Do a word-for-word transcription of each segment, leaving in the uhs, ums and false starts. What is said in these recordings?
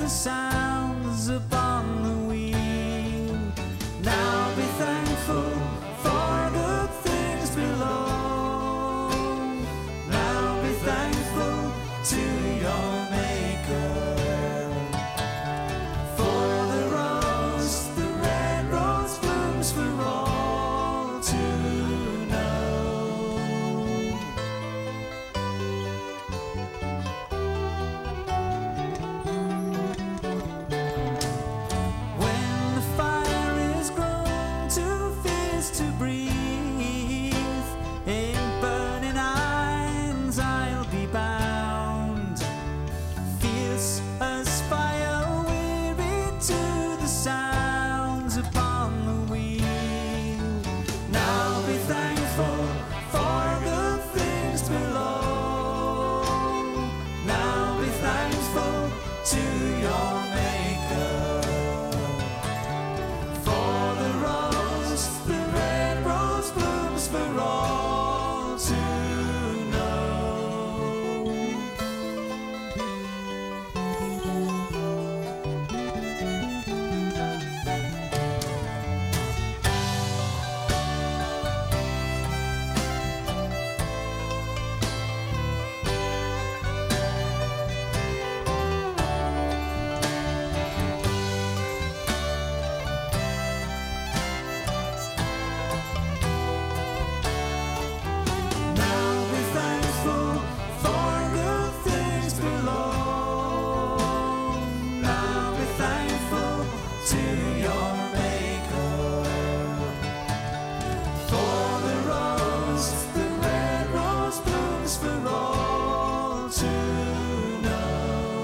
the sounds upon the wheel. Now be thankful for good things below. Now be thankful to your Maker. For the rose, the red rose blooms for all to know. When the fire is grown too fierce to breathe, in burning irons I'll be bound, fierce as fire, weary to the sounds upon the wheel. Now be thankful for good things below. Now be thankful to your Maker. For the rose, the red rose blooms for all to know. Now be thankful for good things below. Now be thankful to your Maker. For the rose, the red rose blooms for all to know.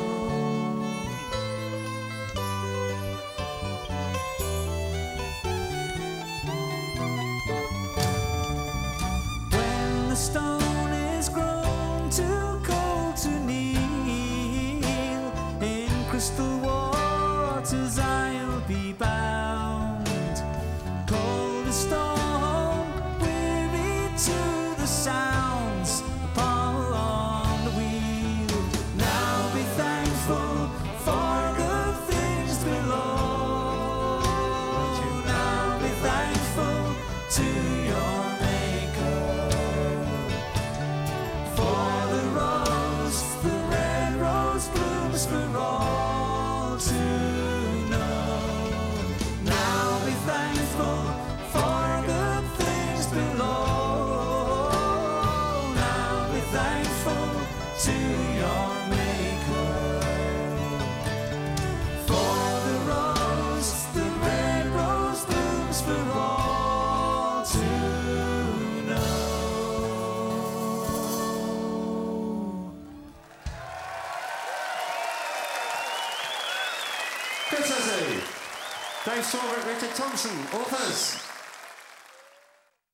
When the stone is grown too cold to kneel, in crystal waters I'll be bound. Cold as stone, weary to the sounds upon the wheel. Now be thankful for good things below. Now be thankful to your Maker. For the rose, the red rose blooms for all to know. Now be thankful for good things below. Now be thankful to your Maker. For the rose, the red rose blooms for all to know. Chris Hussey, Dave Strawbrook, Richard Thompson, authors.